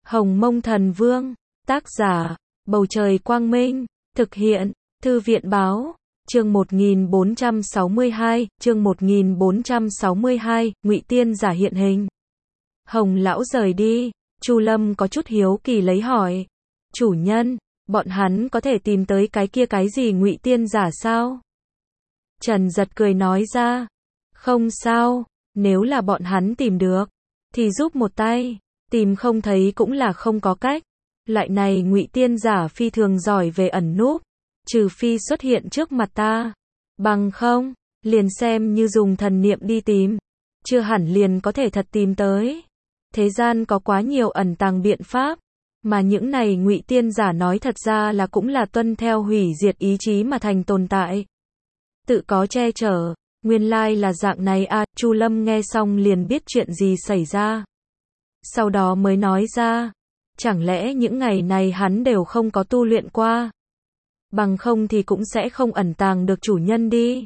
Hồng Mông Thần Vương, tác giả, Bầu Trời Quang Minh, thực hiện, Thư viện Báo, chương 1462, Ngụy Tiên Giả hiện hình. Hồng lão rời đi, Chu Lâm có chút hiếu kỳ lấy hỏi, chủ nhân, bọn hắn có thể tìm tới cái kia cái gì Ngụy Tiên Giả sao? Trần Giật cười nói ra, không sao, nếu là bọn hắn tìm được, thì giúp một tay, tìm không thấy cũng là không có cách. Loại này Ngụy Tiên Giả phi thường giỏi về ẩn núp, trừ phi xuất hiện trước mặt ta, bằng không, liền xem như dùng thần niệm đi tìm, chưa hẳn liền có thể thật tìm tới. Thế gian có quá nhiều ẩn tàng biện pháp, mà những này Ngụy Tiên Giả nói thật ra là cũng là tuân theo hủy diệt ý chí mà thành tồn tại. Tự có che chở, nguyên lai là dạng này à, Chu Lâm nghe xong liền biết chuyện gì xảy ra. Sau đó mới nói ra, chẳng lẽ những ngày này hắn đều không có tu luyện qua? Bằng không thì cũng sẽ không ẩn tàng được chủ nhân đi.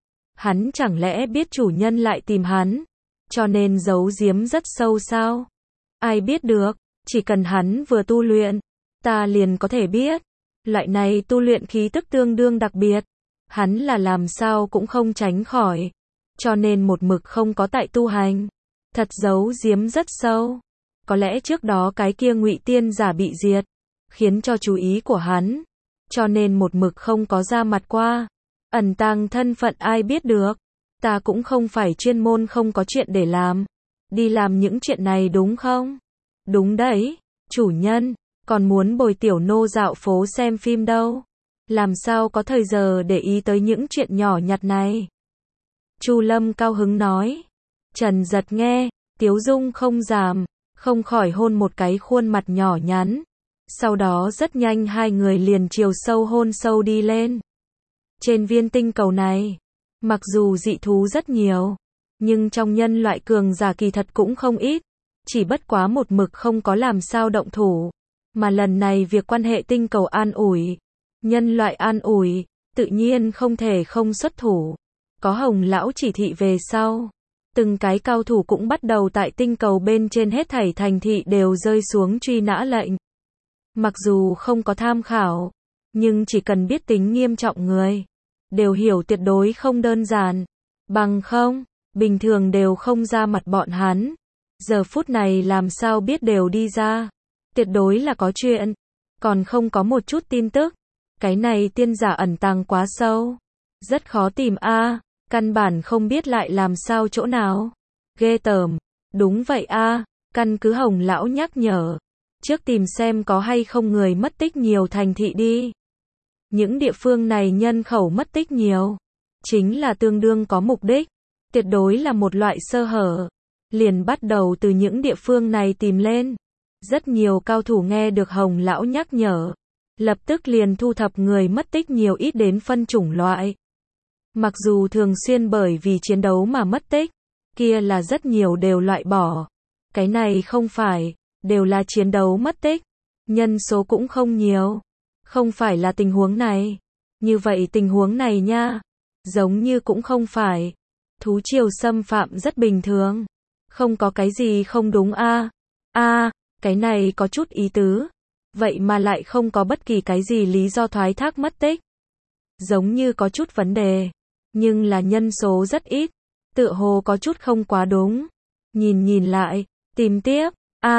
Hắn chẳng lẽ biết chủ nhân lại tìm hắn, cho nên giấu giếm rất sâu sao? Ai biết được, chỉ cần hắn vừa tu luyện, ta liền có thể biết. Loại này tu luyện khí tức tương đương đặc biệt, hắn là làm sao cũng không tránh khỏi, cho nên một mực không có tại tu hành, thật giấu giếm rất sâu. Có lẽ trước đó cái kia Ngụy Tiên Giả bị diệt, khiến cho chú ý của hắn, cho nên một mực không có ra mặt qua. Ẩn tàng thân phận ai biết được, ta cũng không phải chuyên môn không có chuyện để làm, đi làm những chuyện này đúng không? Đúng đấy, chủ nhân, còn muốn bồi tiểu nô dạo phố xem phim đâu, làm sao có thời giờ để ý tới những chuyện nhỏ nhặt này. Chu Lâm cao hứng nói. Trần Giật nghe, tiếu dung không giảm, không khỏi hôn một cái khuôn mặt nhỏ nhắn. Sau đó rất nhanh hai người liền chiều sâu hôn sâu đi lên. Trên viên tinh cầu này, mặc dù dị thú rất nhiều, nhưng trong nhân loại cường giả kỳ thật cũng không ít, chỉ bất quá một mực không có làm sao động thủ. Mà lần này việc quan hệ tinh cầu an ủi, nhân loại an ủi, tự nhiên không thể không xuất thủ. Có Hồng lão chỉ thị về sau, từng cái cao thủ cũng bắt đầu tại tinh cầu bên trên hết thảy thành thị đều rơi xuống truy nã lệnh. Mặc dù không có tham khảo, nhưng chỉ cần biết tính nghiêm trọng người, đều hiểu tuyệt đối không đơn giản. Bằng không, bình thường đều không ra mặt bọn hắn. Giờ phút này làm sao biết đều đi ra. Tuyệt đối là có chuyện, còn không có một chút tin tức. Cái này tiên giả ẩn tàng quá sâu, rất khó tìm a, căn bản không biết lại làm sao chỗ nào. Ghê tởm, đúng vậy a, căn cứ Hồng lão nhắc nhở, trước tìm xem có hay không người mất tích nhiều thành thị đi. Những địa phương này nhân khẩu mất tích nhiều, chính là tương đương có mục đích, tuyệt đối là một loại sơ hở. Liền bắt đầu từ những địa phương này tìm lên. Rất nhiều cao thủ nghe được Hồng lão nhắc nhở, lập tức liền thu thập người mất tích nhiều ít đến phân chủng loại. Mặc dù thường xuyên bởi vì chiến đấu mà mất tích, kia là rất nhiều đều loại bỏ. Cái này không phải, đều là chiến đấu mất tích, nhân số cũng không nhiều. Không phải là tình huống này. Như vậy tình huống này nha, giống như cũng không phải. Thú triều xâm phạm rất bình thường, không có cái gì không đúng a. Cái này có chút ý tứ, vậy mà lại không có bất kỳ cái gì lý do thoái thác mất tích. Giống như có chút vấn đề, nhưng là nhân số rất ít, tựa hồ có chút không quá đúng. Nhìn lại, tìm tiếp,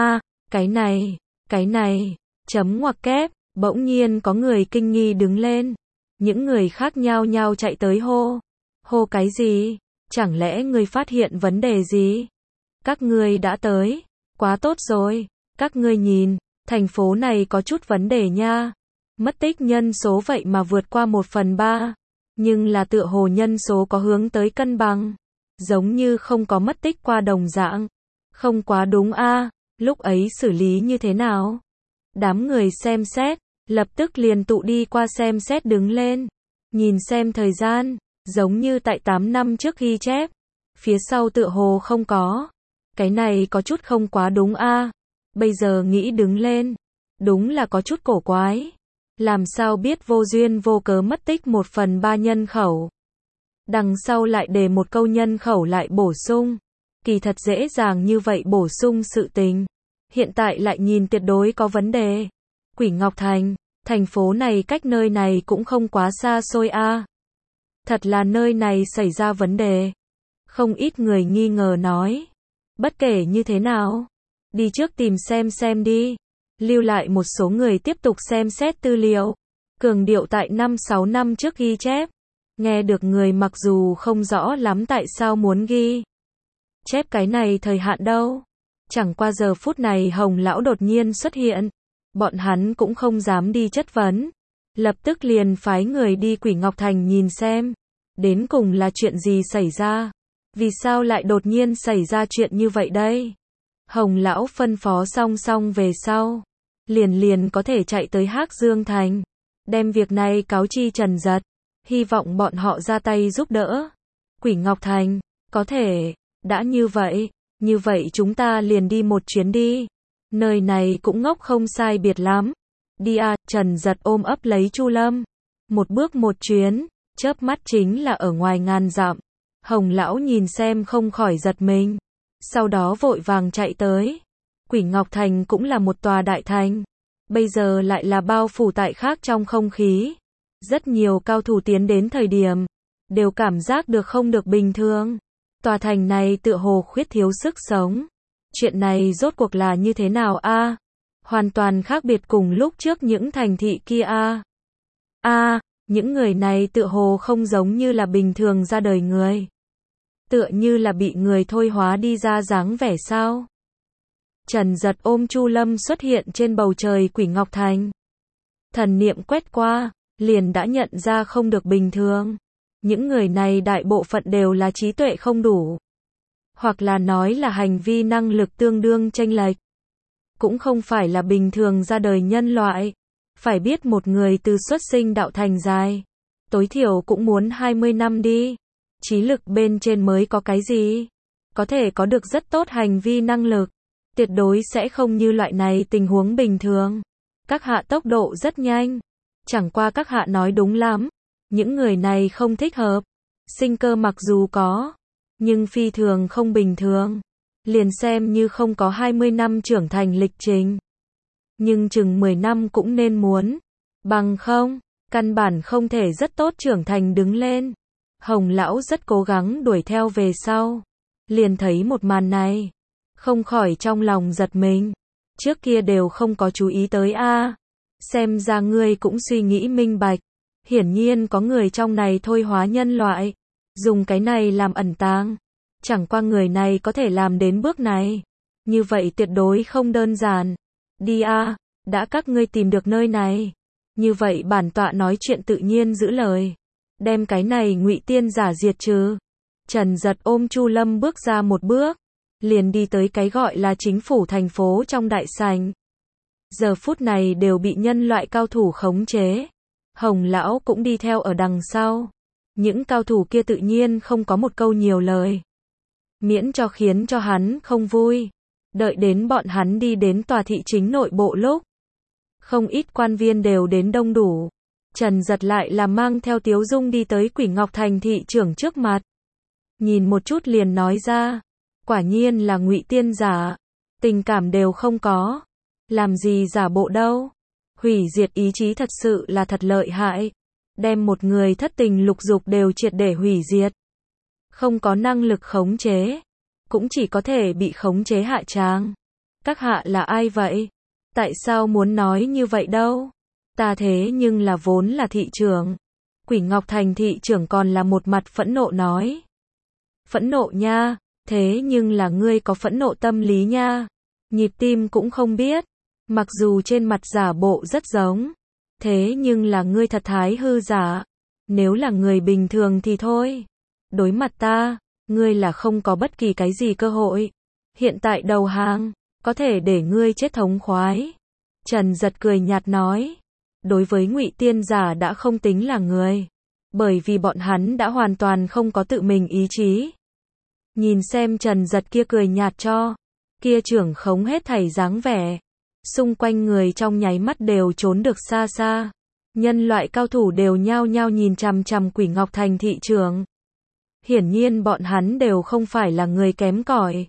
cái này, chấm ngoặc kép, bỗng nhiên có người kinh nghi đứng lên. Những người khác nhao nhao chạy tới hô cái gì? Chẳng lẽ ngươi phát hiện vấn đề gì? Các ngươi đã tới, quá tốt rồi, các ngươi nhìn, thành phố này có chút vấn đề nha. Mất tích nhân số vậy mà vượt qua 1/3, nhưng là tựa hồ nhân số có hướng tới cân bằng, giống như không có mất tích qua đồng dạng. Không quá đúng a, lúc ấy xử lý như thế nào? Đám người xem xét, lập tức liền tụ đi qua xem xét đứng lên, nhìn xem thời gian, giống như tại 8 năm trước ghi chép, phía sau tựa hồ không có. Cái này có chút không quá đúng a. Bây giờ nghĩ đứng lên, đúng là có chút cổ quái. Làm sao biết vô duyên vô cớ mất tích 1/3 nhân khẩu. Đằng sau lại để một câu nhân khẩu lại bổ sung. Kỳ thật dễ dàng như vậy bổ sung sự tình, hiện tại lại nhìn tuyệt đối có vấn đề. Quỷ Ngọc Thành, thành phố này cách nơi này cũng không quá xa xôi a. Thật là nơi này xảy ra vấn đề. Không ít người nghi ngờ nói. Bất kể như thế nào, đi trước tìm xem đi. Lưu lại một số người tiếp tục xem xét tư liệu. Cường điệu tại 5-6 năm trước ghi chép. Nghe được người mặc dù không rõ lắm tại sao muốn ghi chép cái này thời hạn đâu. Chẳng qua giờ phút này Hồng lão đột nhiên xuất hiện. Bọn hắn cũng không dám đi chất vấn. Lập tức liền phái người đi Quỷ Ngọc Thành nhìn xem. Đến cùng là chuyện gì xảy ra? Vì sao lại đột nhiên xảy ra chuyện như vậy đây? Hồng lão phân phó xong về sau. Liền có thể chạy tới Hắc Dương Thành. Đem việc này cáo chi Trần Dật. Hy vọng bọn họ ra tay giúp đỡ. Quỷ Ngọc Thành, có thể, đã như vậy chúng ta liền đi một chuyến đi. Nơi này cũng ngốc không sai biệt lắm. Đi à, Trần Dật ôm ấp lấy Chu Lâm. Một bước một chuyến, chớp mắt chính là ở ngoài ngàn dặm. Hồng lão nhìn xem không khỏi giật mình. Sau đó vội vàng chạy tới. Quỷ Ngọc Thành cũng là một tòa đại thành. Bây giờ lại là bao phủ tại khác trong không khí. Rất nhiều cao thủ tiến đến thời điểm, đều cảm giác được không được bình thường. Tòa thành này tựa hồ khuyết thiếu sức sống. Chuyện này rốt cuộc là như thế nào a? Hoàn toàn khác biệt cùng lúc trước những thành thị kia a. Những người này tựa hồ không giống như là bình thường ra đời người. Tựa như là bị người thôi hóa đi ra dáng vẻ sao? Trần Dật ôm Chu Lâm xuất hiện trên bầu trời Quỷ Ngọc Thành. Thần niệm quét qua, liền đã nhận ra không được bình thường. Những người này đại bộ phận đều là trí tuệ không đủ. Hoặc là nói là hành vi năng lực tương đương chênh lệch. Cũng không phải là bình thường ra đời nhân loại. Phải biết một người từ xuất sinh đạo thành dài. Tối thiểu cũng muốn 20 năm đi. Trí lực bên trên mới có cái gì? Có thể có được rất tốt hành vi năng lực. Tuyệt đối sẽ không như loại này tình huống bình thường. Các hạ tốc độ rất nhanh. Chẳng qua các hạ nói đúng lắm. Những người này không thích hợp. Sinh cơ mặc dù có, nhưng phi thường không bình thường. Liền xem như không có 20 năm trưởng thành lịch trình. Nhưng chừng 10 năm cũng nên muốn. Bằng không, căn bản không thể rất tốt trưởng thành đứng lên. Hồng lão rất cố gắng đuổi theo về sau. Liền thấy một màn này. Không khỏi trong lòng giật mình. Trước kia đều không có chú ý tới a. Xem ra ngươi cũng suy nghĩ minh bạch. Hiển nhiên có người trong này thôi hóa nhân loại. Dùng cái này làm ẩn tàng. Chẳng qua người này có thể làm đến bước này. Như vậy tuyệt đối không đơn giản. Đi a, đã các ngươi tìm được nơi này. Như vậy bản tọa nói chuyện tự nhiên giữ lời. Đem cái này ngụy tiên giả diệt trừ. Trần Dật ôm Chu Lâm bước ra một bước. Liền đi tới cái gọi là chính phủ thành phố trong đại sảnh. Giờ phút này đều bị nhân loại cao thủ khống chế. Hồng lão cũng đi theo ở đằng sau. Những cao thủ kia tự nhiên không có một câu nhiều lời. Miễn cho khiến cho hắn không vui. Đợi đến bọn hắn đi đến tòa thị chính nội bộ lúc. Không ít quan viên đều đến đông đủ. Trần Dật lại là mang theo tiếu dung đi tới Quỷ Ngọc Thành thị trưởng trước mặt. Nhìn một chút liền nói ra. Quả nhiên là ngụy tiên giả. Tình cảm đều không có. Làm gì giả bộ đâu. Hủy diệt ý chí thật sự là thật lợi hại. Đem một người thất tình lục dục đều triệt để hủy diệt. Không có năng lực khống chế. Cũng chỉ có thể bị khống chế hạ tràng. Các hạ là ai vậy? Tại sao muốn nói như vậy đâu? Ta thế nhưng là vốn là thị trưởng. Quỷ Ngọc Thành thị trưởng còn là một mặt phẫn nộ nói. Phẫn nộ nha, thế nhưng là ngươi có phẫn nộ tâm lý nha. Nhịp tim cũng không biết. Mặc dù trên mặt giả bộ rất giống. Thế nhưng là ngươi thật thái hư giả. Nếu là người bình thường thì thôi. Đối mặt ta, ngươi là không có bất kỳ cái gì cơ hội. Hiện tại đầu hàng, có thể để ngươi chết thống khoái. Trần Dật cười nhạt nói. Đối với ngụy tiên giả đã không tính là người. Bởi vì bọn hắn đã hoàn toàn không có tự mình ý chí. Nhìn xem Trần Dật kia cười nhạt cho. Kia trưởng khống hết thảy dáng vẻ. Xung quanh người trong nháy mắt đều trốn được xa xa. Nhân loại cao thủ đều nhao nhao nhìn chằm chằm Quỷ Ngọc Thành thị trưởng. Hiển nhiên bọn hắn đều không phải là người kém cỏi.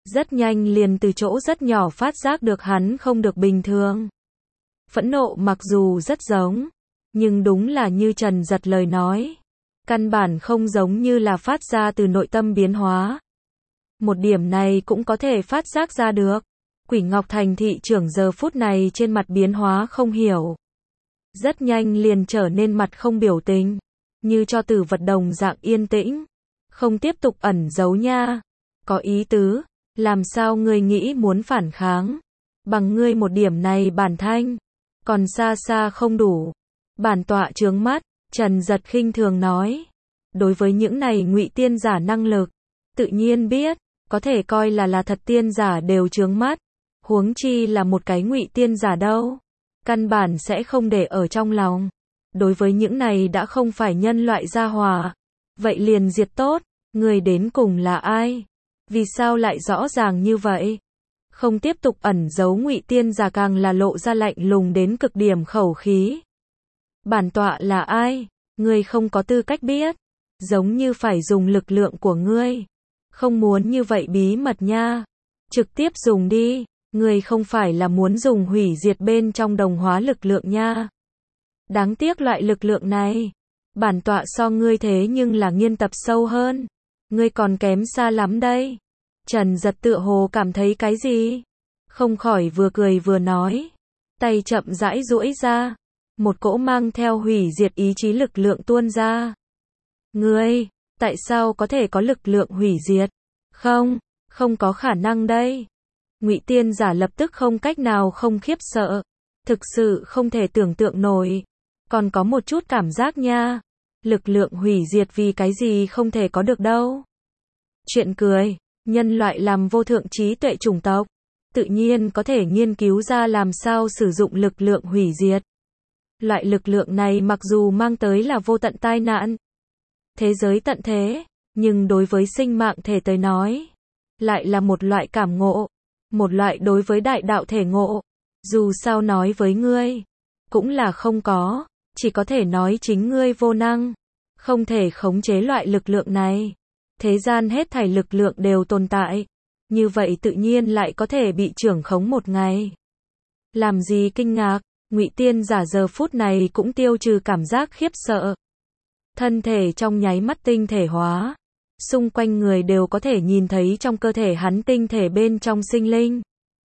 Rất nhanh liền từ chỗ rất nhỏ phát giác được hắn không được bình thường. Phẫn nộ mặc dù rất giống, nhưng đúng là như Trần Giật lời nói. Căn bản không giống như là phát ra từ nội tâm biến hóa. Một điểm này cũng có thể phát giác ra được. Quỷ Ngọc Thành thị trưởng giờ phút này trên mặt biến hóa không hiểu. Rất nhanh liền trở nên mặt không biểu tình. Như cho tử vật đồng dạng yên tĩnh. Không tiếp tục ẩn giấu nha. Có ý tứ. Làm sao ngươi nghĩ muốn phản kháng? Bằng ngươi một điểm này bản thanh. Còn xa xa không đủ. Bản tọa trướng mắt. Trần Giật khinh thường nói. Đối với những này ngụy tiên giả năng lực. Tự nhiên biết. Có thể coi là thật tiên giả đều trướng mắt. Huống chi là một cái ngụy tiên giả đâu. Căn bản sẽ không để ở trong lòng. Đối với những này đã không phải nhân loại gia hỏa. Vậy liền diệt tốt. Người đến cùng là ai? Vì sao lại rõ ràng như vậy? Không tiếp tục ẩn giấu ngụy tiên giả càng là lộ ra lạnh lùng đến cực điểm khẩu khí. Bản tọa là ai? Ngươi không có tư cách biết. Giống như phải dùng lực lượng của ngươi. Không muốn như vậy bí mật nha. Trực tiếp dùng đi. Ngươi không phải là muốn dùng hủy diệt bên trong đồng hóa lực lượng nha. Đáng tiếc loại lực lượng này. Bản tọa so ngươi thế nhưng là nghiên tập sâu hơn. Ngươi còn kém xa lắm đây. Trần Giật tựa hồ cảm thấy cái gì? Không khỏi vừa cười vừa nói. Tay chậm rãi duỗi ra. Một cỗ mang theo hủy diệt ý chí lực lượng tuôn ra. Ngươi, tại sao có thể có lực lượng hủy diệt? Không có khả năng đây. Ngụy tiên giả lập tức không cách nào không khiếp sợ. Thực sự không thể tưởng tượng nổi. Còn có một chút cảm giác nha. Lực lượng hủy diệt vì cái gì không thể có được đâu. Chuyện cười, nhân loại làm vô thượng trí tuệ chủng tộc. Tự nhiên có thể nghiên cứu ra làm sao sử dụng lực lượng hủy diệt. Loại lực lượng này mặc dù mang tới là vô tận tai nạn. Thế giới tận thế, nhưng đối với sinh mạng thể tới nói. Lại là một loại cảm ngộ. Một loại đối với đại đạo thể ngộ. Dù sao nói với ngươi. Cũng là không có. Chỉ có thể nói chính ngươi vô năng. Không thể khống chế loại lực lượng này. Thế gian hết thảy lực lượng đều tồn tại. Như vậy tự nhiên lại có thể bị trưởng khống một ngày. Làm gì kinh ngạc. Ngụy tiên giả giờ phút này cũng tiêu trừ cảm giác khiếp sợ. Thân thể trong nháy mắt tinh thể hóa. Xung quanh người đều có thể nhìn thấy trong cơ thể hắn tinh thể bên trong sinh linh.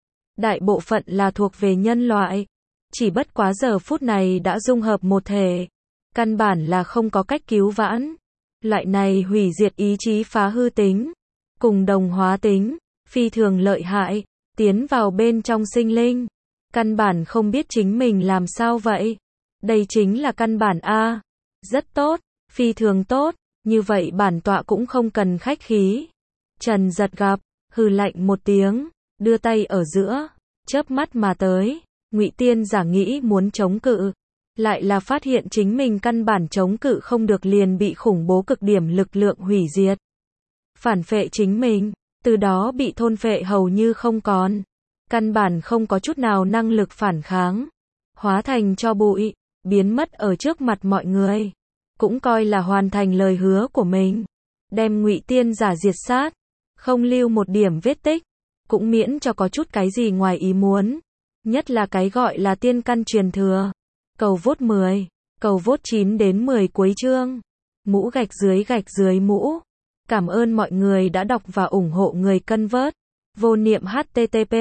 Đại bộ phận là thuộc về nhân loại. Chỉ bất quá giờ phút này đã dung hợp một thể. Căn bản là không có cách cứu vãn. Loại này hủy diệt ý chí phá hư tính. Cùng đồng hóa tính. Phi thường lợi hại. Tiến vào bên trong sinh linh. Căn bản không biết chính mình làm sao vậy. Đây chính là căn bản A. Rất tốt. Phi thường tốt. Như vậy bản tọa cũng không cần khách khí. Trần Giật gặp. Hừ lạnh một tiếng. Đưa tay ở giữa. Chớp mắt mà tới. Ngụy tiên giả nghĩ muốn chống cự. Lại là phát hiện chính mình căn bản chống cự không được liền bị khủng bố cực điểm lực lượng hủy diệt. Phản phệ chính mình. Từ đó bị thôn phệ hầu như không còn. Căn bản không có chút nào năng lực phản kháng. Hóa thành tro bụi. Biến mất ở trước mặt mọi người. Cũng coi là hoàn thành lời hứa của mình. Đem ngụy tiên giả diệt sát. Không lưu một điểm vết tích. Cũng miễn cho có chút cái gì ngoài ý muốn. Nhất là cái gọi là tiên căn truyền thừa. Cầu vote 10. Cầu vote 9 đến 10 cuối chương. Mũ gạch dưới mũ. Cảm ơn mọi người đã đọc và ủng hộ người cân vớt. Vô niệm http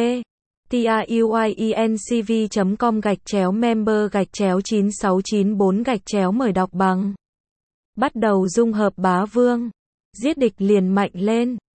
truyencv.com/member/9694 mời đọc bằng. Bắt đầu dung hợp bá vương. Giết địch liền mạnh lên.